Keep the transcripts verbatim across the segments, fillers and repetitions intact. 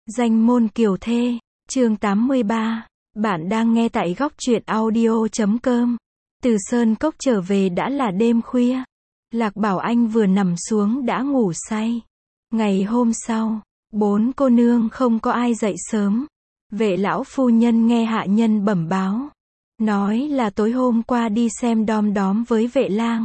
Danh môn kiều thê, chương tám mươi ba. Bạn đang nghe tại góc truyện audio chấm com. Từ Sơn Cốc trở về đã là đêm khuya. Lạc Bảo Anh vừa nằm xuống đã ngủ say. Ngày hôm sau, bốn cô nương không có ai dậy sớm. Vệ lão phu nhân nghe hạ nhân bẩm báo. Nói là tối hôm qua đi xem đom đóm với vệ lang.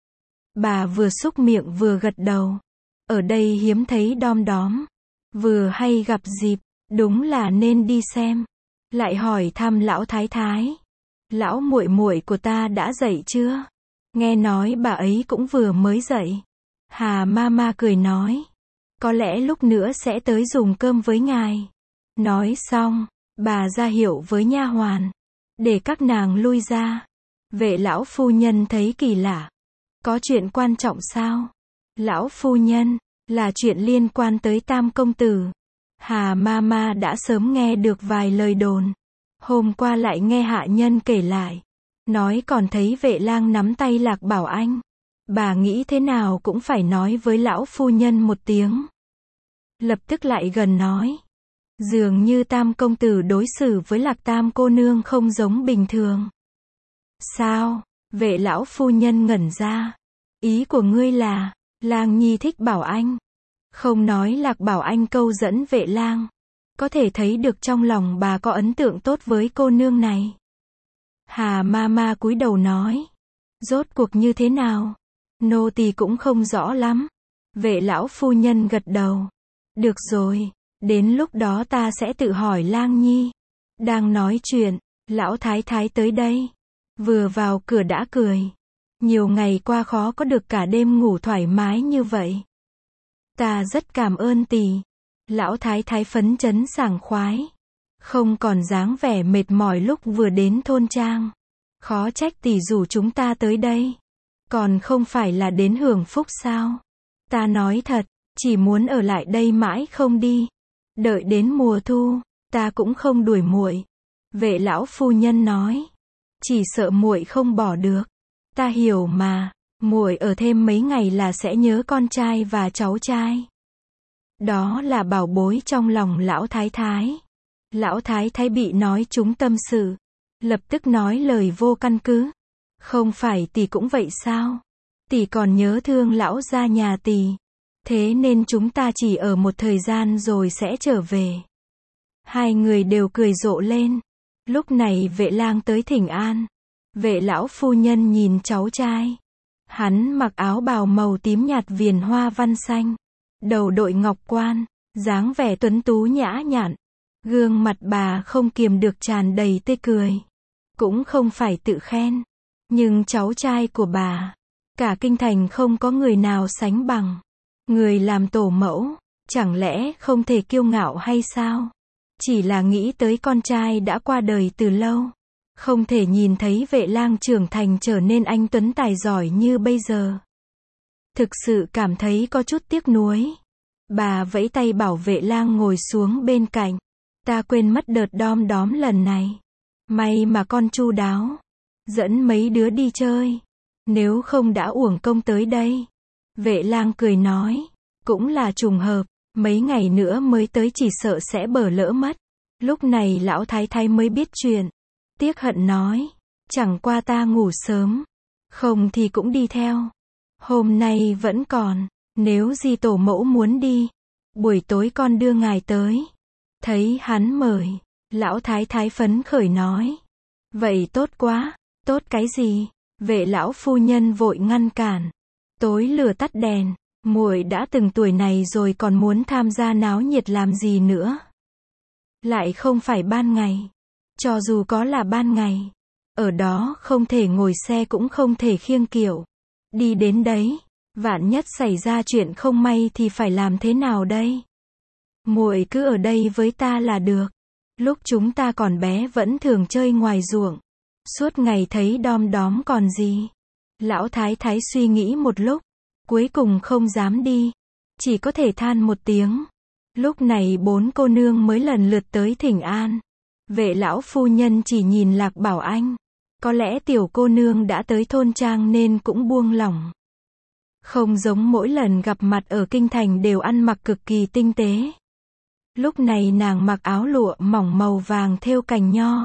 Bà vừa xúc miệng vừa gật đầu. Ở đây hiếm thấy đom đóm. Vừa hay gặp dịp, đúng là nên đi xem. Lại hỏi thăm lão thái thái. Lão muội muội của ta đã dậy chưa? Nghe nói bà ấy cũng vừa mới dậy. Hà Mama cười nói. Có lẽ lúc nữa sẽ tới dùng cơm với ngài. Nói xong, bà ra hiệu với nha hoàn. Để các nàng lui ra. Vệ lão phu nhân thấy kỳ lạ. Có chuyện quan trọng sao? Lão phu nhân, là chuyện liên quan tới Tam công tử. Hà Mama đã sớm nghe được vài lời đồn. Hôm qua lại nghe hạ nhân kể lại. Nói còn thấy vệ lang nắm tay Lạc Bảo Anh. Bà nghĩ thế nào cũng phải nói với lão phu nhân một tiếng. Lập tức lại gần nói. Dường như Tam công tử đối xử với Lạc Tam cô nương không giống bình thường. Sao? Vệ lão phu nhân ngẩn ra. Ý của ngươi là, lang nhi thích Bảo Anh. Không nói Lạc Bảo Anh câu dẫn vệ lang. Có thể thấy được trong lòng bà có ấn tượng tốt với cô nương này. Hà Mama cúi đầu nói. Rốt cuộc như thế nào? Nô tỳ cũng không rõ lắm. Vệ lão phu nhân gật đầu. Được rồi, đến lúc đó ta sẽ tự hỏi lang nhi. Đang nói chuyện, lão thái thái tới đây. Vừa vào cửa đã cười. Nhiều ngày qua khó có được cả đêm ngủ thoải mái như vậy. Ta rất cảm ơn tỷ. Lão thái thái phấn chấn sảng khoái. Không còn dáng vẻ mệt mỏi lúc vừa đến thôn trang. Khó trách tỷ rủ chúng ta tới đây. Còn không phải là đến hưởng phúc sao? Ta nói thật, chỉ muốn ở lại đây mãi không đi. Đợi đến mùa thu, ta cũng không đuổi muội. Vệ lão phu nhân nói. Chỉ sợ muội không bỏ được. Ta hiểu mà, muội ở thêm mấy ngày là sẽ nhớ con trai và cháu trai. Đó là bảo bối trong lòng lão thái thái. Lão thái thái bị nói trúng tâm sự. Lập tức nói lời vô căn cứ. Không phải tỷ cũng vậy sao? Tỷ còn nhớ thương lão gia nhà tỷ. Thế nên chúng ta chỉ ở một thời gian rồi sẽ trở về. Hai người đều cười rộ lên. Lúc này vệ lang tới thỉnh an. Vệ lão phu nhân nhìn cháu trai. Hắn mặc áo bào màu tím nhạt viền hoa văn xanh. Đầu đội ngọc quan, dáng vẻ tuấn tú nhã nhặn. Gương mặt bà không kiềm được tràn đầy tươi cười. Cũng không phải tự khen. Nhưng cháu trai của bà, cả kinh thành không có người nào sánh bằng. Người làm tổ mẫu, chẳng lẽ không thể kiêu ngạo hay sao? Chỉ là nghĩ tới con trai đã qua đời từ lâu. Không thể nhìn thấy vệ lang trưởng thành trở nên anh tuấn tài giỏi như bây giờ. Thực sự cảm thấy có chút tiếc nuối. Bà vẫy tay bảo vệ lang ngồi xuống bên cạnh. Ta quên mất đợt đom đóm lần này. May mà con chu đáo. Dẫn mấy đứa đi chơi. Nếu không đã uổng công tới đây. Vệ lang cười nói. Cũng là trùng hợp. Mấy ngày nữa mới tới chỉ sợ sẽ bở lỡ mất. Lúc này lão thái thái mới biết chuyện. Tiếc hận nói. Chẳng qua ta ngủ sớm. Không thì cũng đi theo. Hôm nay vẫn còn. Nếu di tổ mẫu muốn đi. Buổi tối con đưa ngài tới. Thấy hắn mời. Lão thái thái phấn khởi nói. Vậy tốt quá. Tốt cái gì? Vệ lão phu nhân vội ngăn cản. Tối lửa tắt đèn. Muội đã từng tuổi này rồi còn muốn tham gia náo nhiệt làm gì nữa. Lại không phải ban ngày. Cho dù có là ban ngày. Ở đó không thể ngồi xe cũng không thể khiêng kiệu. Đi đến đấy. Vạn nhất xảy ra chuyện không may thì phải làm thế nào đây? Muội cứ ở đây với ta là được. Lúc chúng ta còn bé vẫn thường chơi ngoài ruộng. Suốt ngày thấy đom đóm còn gì. Lão thái thái suy nghĩ một lúc. Cuối cùng không dám đi. Chỉ có thể than một tiếng. Lúc này bốn cô nương mới lần lượt tới thỉnh an. Vệ lão phu nhân chỉ nhìn Lạc Bảo Anh. Có lẽ tiểu cô nương đã tới thôn trang nên cũng buông lỏng. Không giống mỗi lần gặp mặt ở kinh thành đều ăn mặc cực kỳ tinh tế. Lúc này nàng mặc áo lụa mỏng màu vàng thêu cành nho.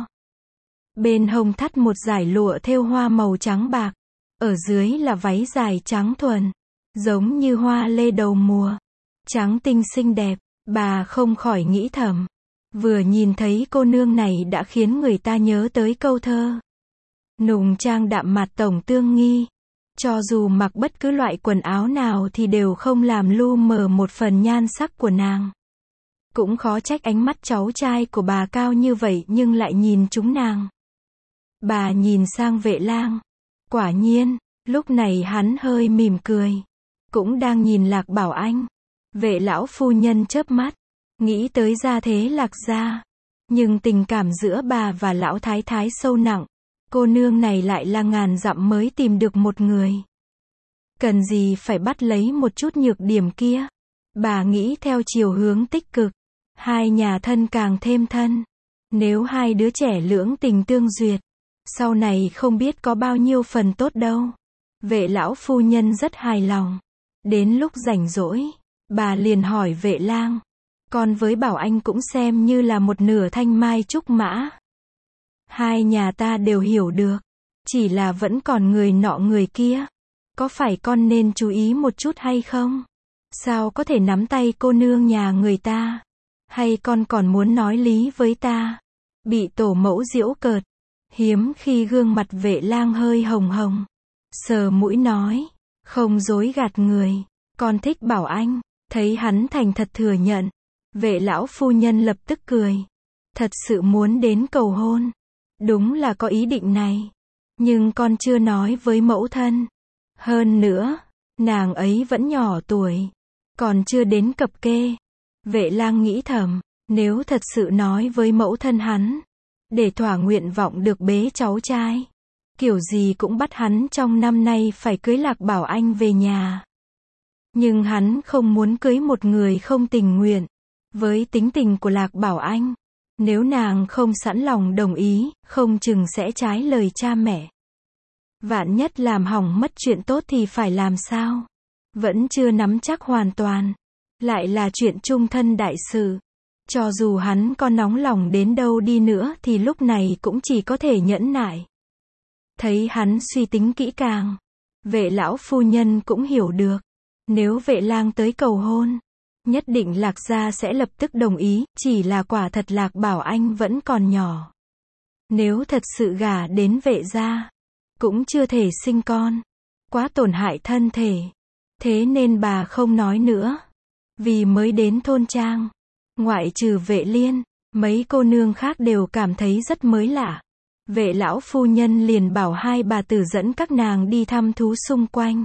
Bên hông thắt một dải lụa thêu hoa màu trắng bạc. Ở dưới là váy dài trắng thuần, giống như hoa lê đầu mùa. Trắng tinh xinh đẹp, bà không khỏi nghĩ thầm. Vừa nhìn thấy cô nương này đã khiến người ta nhớ tới câu thơ. Nùng trang đạm mạt tổng tương nghi. Cho dù mặc bất cứ loại quần áo nào thì đều không làm lu mờ một phần nhan sắc của nàng. Cũng khó trách ánh mắt cháu trai của bà cao như vậy nhưng lại nhìn chúng nàng. Bà nhìn sang Vệ Lang. Quả nhiên, lúc này hắn hơi mỉm cười. Cũng đang nhìn Lạc Bảo Anh. Vệ lão phu nhân chớp mắt. Nghĩ tới gia thế Lạc gia. Nhưng tình cảm giữa bà và lão thái thái sâu nặng. Cô nương này lại là ngàn dặm mới tìm được một người. Cần gì phải bắt lấy một chút nhược điểm kia. Bà nghĩ theo chiều hướng tích cực. Hai nhà thân càng thêm thân. Nếu hai đứa trẻ lưỡng tình tương duyệt. Sau này không biết có bao nhiêu phần tốt đâu. Vệ lão phu nhân rất hài lòng. Đến lúc rảnh rỗi, bà liền hỏi Vệ Lang. Con với Bảo Anh cũng xem như là một nửa thanh mai trúc mã. Hai nhà ta đều hiểu được. Chỉ là vẫn còn người nọ người kia. Có phải con nên chú ý một chút hay không? Sao có thể nắm tay cô nương nhà người ta? Hay con còn muốn nói lý với ta? Bị tổ mẫu giễu cợt. Hiếm khi gương mặt Vệ Lang hơi hồng hồng. Sờ mũi nói. Không dối gạt người. Con thích Bảo Anh. Thấy hắn thành thật thừa nhận. Vệ lão phu nhân lập tức cười. Thật sự muốn đến cầu hôn. Đúng là có ý định này. Nhưng con chưa nói với mẫu thân. Hơn nữa, nàng ấy vẫn nhỏ tuổi. Còn chưa đến cập kê. Vệ Lang nghĩ thầm. Nếu thật sự nói với mẫu thân hắn. Để thỏa nguyện vọng được bế cháu trai. Kiểu gì cũng bắt hắn trong năm nay phải cưới Lạc Bảo Anh về nhà. Nhưng hắn không muốn cưới một người không tình nguyện. Với tính tình của Lạc Bảo Anh. Nếu nàng không sẵn lòng đồng ý, không chừng sẽ trái lời cha mẹ. Vạn nhất làm hỏng mất chuyện tốt thì phải làm sao? Vẫn chưa nắm chắc hoàn toàn. Lại là chuyện chung thân đại sự. Cho dù hắn có nóng lòng đến đâu đi nữa thì lúc này cũng chỉ có thể nhẫn nại. Thấy hắn suy tính kỹ càng. Vệ lão phu nhân cũng hiểu được. Nếu Vệ Lang tới cầu hôn. Nhất định Lạc gia sẽ lập tức đồng ý. Chỉ là quả thật Lạc Bảo Anh vẫn còn nhỏ. Nếu thật sự gả đến Vệ gia. Cũng chưa thể sinh con. Quá tổn hại thân thể. Thế nên bà không nói nữa. Vì mới đến thôn trang. Ngoại trừ Vệ Liên, mấy cô nương khác đều cảm thấy rất mới lạ. Vệ lão phu nhân liền bảo hai bà tử dẫn các nàng đi thăm thú xung quanh.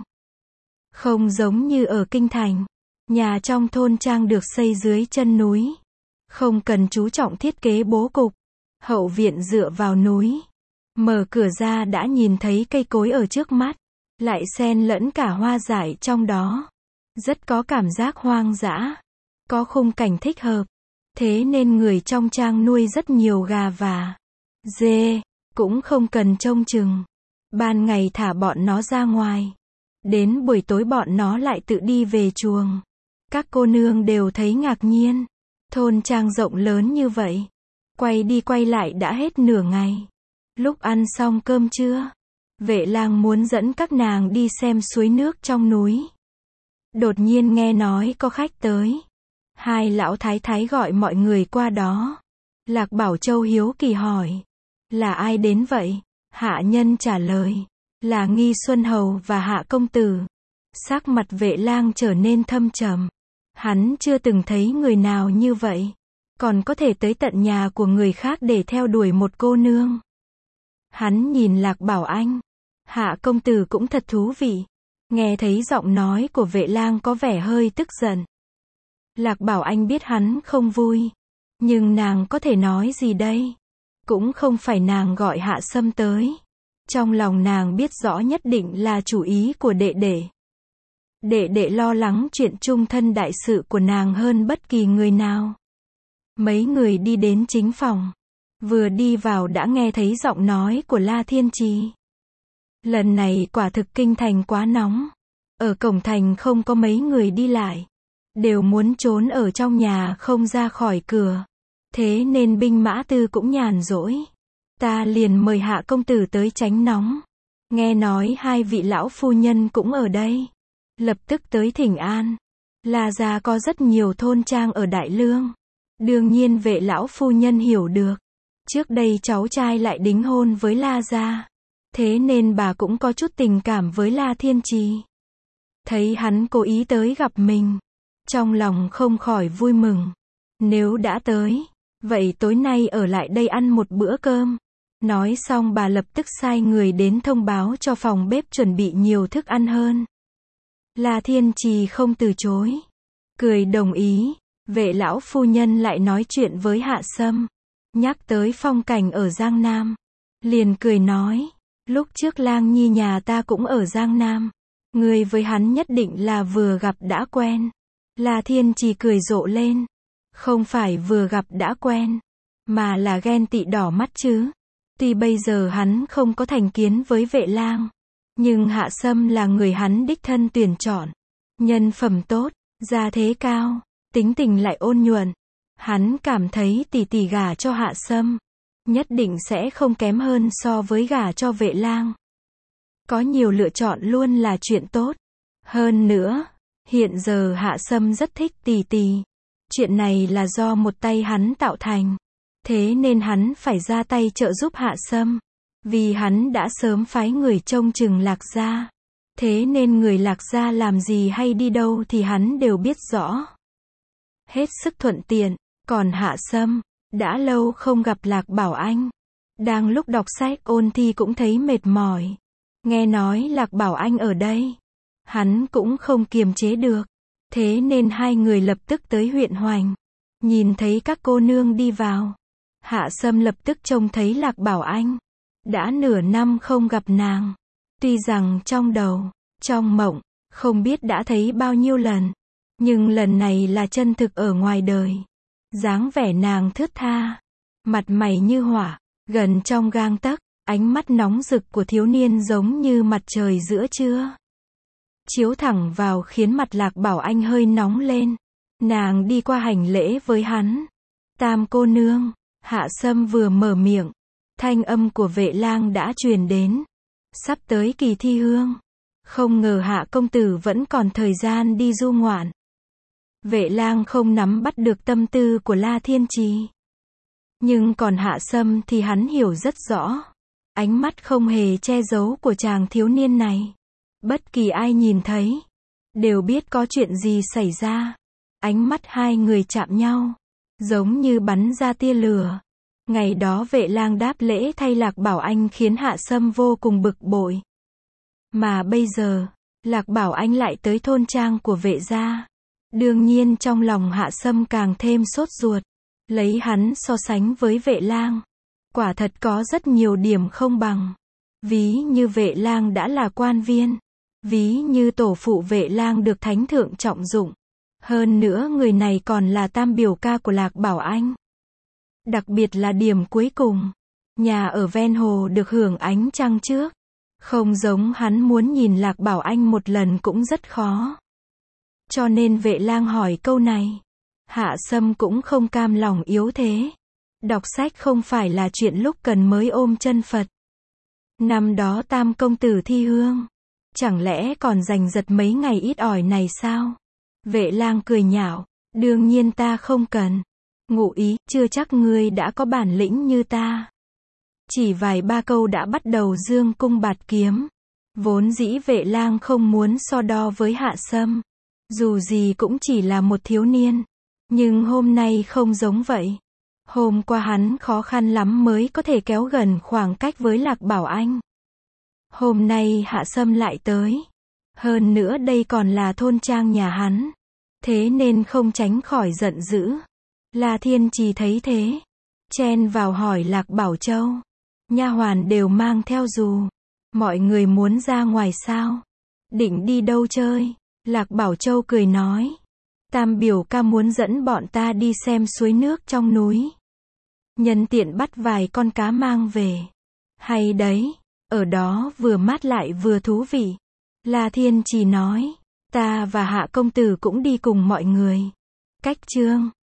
Không giống như ở kinh thành. Nhà trong thôn trang được xây dưới chân núi. Không cần chú trọng thiết kế bố cục. Hậu viện dựa vào núi. Mở cửa ra đã nhìn thấy cây cối ở trước mắt. Lại xen lẫn cả hoa dại trong đó. Rất có cảm giác hoang dã. Có khung cảnh thích hợp. Thế nên người trong trang nuôi rất nhiều gà và dê. Cũng không cần trông chừng. Ban ngày thả bọn nó ra ngoài. Đến buổi tối bọn nó lại tự đi về chuồng. Các cô nương đều thấy ngạc nhiên. Thôn trang rộng lớn như vậy. Quay đi quay lại đã hết nửa ngày. Lúc ăn xong cơm trưa. Vệ Lang muốn dẫn các nàng đi xem suối nước trong núi. Đột nhiên nghe nói có khách tới. Hai lão thái thái gọi mọi người qua đó. Lạc Bảo Châu hiếu kỳ hỏi. Là ai đến vậy? Hạ nhân trả lời. Là Nghi Xuân Hầu và Hạ Công Tử. Sắc mặt Vệ Lang trở nên thâm trầm. Hắn chưa từng thấy người nào như vậy. Còn có thể tới tận nhà của người khác để theo đuổi một cô nương. Hắn nhìn Lạc Bảo Anh. Hạ Công Tử cũng thật thú vị. Nghe thấy giọng nói của Vệ Lang có vẻ hơi tức giận. Lạc Bảo Anh biết hắn không vui. Nhưng nàng có thể nói gì đây? Cũng không phải nàng gọi Hạ Sâm tới. Trong lòng nàng biết rõ nhất định là chủ ý của đệ đệ. Đệ đệ lo lắng chuyện chung thân đại sự của nàng hơn bất kỳ người nào. Mấy người đi đến chính phòng. Vừa đi vào đã nghe thấy giọng nói của La Thiên Trì. Lần này quả thực kinh thành quá nóng. Ở cổng thành không có mấy người đi lại. đều muốn trốn ở trong nhà không ra khỏi cửa. Thế nên binh mã tư cũng nhàn rỗi. Ta liền mời Hạ công tử tới tránh nóng. Nghe nói hai vị lão phu nhân cũng ở đây. Lập tức tới thỉnh an. La gia có rất nhiều thôn trang ở Đại Lương. Đương nhiên Vệ lão phu nhân hiểu được. Trước đây cháu trai lại đính hôn với La gia. Thế nên bà cũng có chút tình cảm với La Thiên Trì. Thấy hắn cố ý tới gặp mình. Trong lòng không khỏi vui mừng. Nếu đã tới, vậy tối nay ở lại đây ăn một bữa cơm. Nói xong bà lập tức sai người đến thông báo cho phòng bếp chuẩn bị nhiều thức ăn hơn. La Thiên Trì không từ chối. Cười đồng ý. Vệ lão phu nhân lại nói chuyện với Hạ Sâm. Nhắc tới phong cảnh ở Giang Nam. Liền cười nói. Lúc trước Lang Nhi nhà ta cũng ở Giang Nam. Người với hắn nhất định là vừa gặp đã quen. La Thiên Trì cười rộ lên. Không phải vừa gặp đã quen. Mà là ghen tị đỏ mắt chứ. Tuy bây giờ hắn không có thành kiến với Vệ Lang. Nhưng Hạ Sâm là người hắn đích thân tuyển chọn. Nhân phẩm tốt, gia thế cao, tính tình lại ôn nhuận. Hắn cảm thấy tỷ tỷ gả cho Hạ Sâm. Nhất định sẽ không kém hơn so với gả cho Vệ Lang. Có nhiều lựa chọn luôn là chuyện tốt. Hơn nữa, hiện giờ Hạ Sâm rất thích tỷ tỷ. Chuyện này là do một tay hắn tạo thành. Thế nên hắn phải ra tay trợ giúp Hạ Sâm. Vì hắn đã sớm phái người trông chừng Lạc gia. Thế nên người Lạc gia làm gì hay đi đâu thì hắn đều biết rõ. Hết sức thuận tiện. Còn Hạ Sâm, đã lâu không gặp Lạc Bảo Anh. Đang lúc đọc sách ôn thi cũng thấy mệt mỏi. Nghe nói Lạc Bảo Anh ở đây. Hắn cũng không kiềm chế được. Thế nên hai người lập tức tới huyện Hoành. Nhìn thấy các cô nương đi vào. Hạ Sâm lập tức trông thấy Lạc Bảo Anh. Đã nửa năm không gặp nàng. Tuy rằng trong đầu, trong mộng, không biết đã thấy bao nhiêu lần. Nhưng lần này là chân thực ở ngoài đời. Dáng vẻ nàng thướt tha. Mặt mày như hỏa, gần trong gang tấc. Ánh mắt nóng rực của thiếu niên giống như mặt trời giữa trưa. Chiếu thẳng vào khiến mặt Lạc Bảo Anh hơi nóng lên. Nàng đi qua hành lễ với hắn. Tam cô nương. Hạ Sâm vừa mở miệng. Thanh âm của Vệ Lang đã truyền đến. Sắp tới kỳ thi hương. Không ngờ Hạ công tử vẫn còn thời gian đi du ngoạn. Vệ Lang không nắm bắt được tâm tư của La Thiên Trì. Nhưng còn Hạ Sâm thì hắn hiểu rất rõ. Ánh mắt không hề che giấu của chàng thiếu niên này. Bất kỳ ai nhìn thấy, đều biết có chuyện gì xảy ra. Ánh mắt hai người chạm nhau, giống như bắn ra tia lửa. Ngày đó Vệ Lang đáp lễ thay Lạc Bảo Anh khiến Hạ Sâm vô cùng bực bội. Mà bây giờ, Lạc Bảo Anh lại tới thôn trang của Vệ gia. Đương nhiên trong lòng Hạ Sâm càng thêm sốt ruột. Lấy hắn so sánh với Vệ Lang. Quả thật có rất nhiều điểm không bằng. Ví như Vệ Lang đã là quan viên. Ví như tổ phụ Vệ Lang được thánh thượng trọng dụng. Hơn nữa người này còn là tam biểu ca của Lạc Bảo Anh. Đặc biệt là điểm cuối cùng. Nhà ở ven hồ được hưởng ánh trăng trước. Không giống hắn muốn nhìn Lạc Bảo Anh một lần cũng rất khó. Cho nên Vệ Lang hỏi câu này. Hạ Sâm cũng không cam lòng yếu thế. Đọc sách không phải là chuyện lúc cần mới ôm chân Phật. Năm đó tam công tử thi hương. Chẳng lẽ còn giành giật mấy ngày ít ỏi này sao? Vệ Lang cười nhạo. Đương nhiên ta không cần. Ngụ ý, chưa chắc ngươi đã có bản lĩnh như ta. Chỉ vài ba câu đã bắt đầu dương cung bạt kiếm. Vốn dĩ Vệ Lang không muốn so đo với Hạ Sâm. Dù gì cũng chỉ là một thiếu niên. Nhưng hôm nay không giống vậy. Hôm qua hắn khó khăn lắm mới có thể kéo gần khoảng cách với Lạc Bảo Anh. Hôm nay Hạ Sâm lại tới. Hơn nữa đây còn là thôn trang nhà hắn. Thế nên không tránh khỏi giận dữ. La Thiên Trì thấy thế. Chen vào hỏi Lạc Bảo Châu. Nha hoàn đều mang theo dù. Mọi người muốn ra ngoài sao? Định đi đâu chơi? Lạc Bảo Châu cười nói. Tam biểu ca muốn dẫn bọn ta đi xem suối nước trong núi. Nhân tiện bắt vài con cá mang về. Hay đấy, ở đó vừa mát lại vừa thú vị. La Thiên Trì nói. Ta và Hạ công tử cũng đi cùng mọi người. Cách chương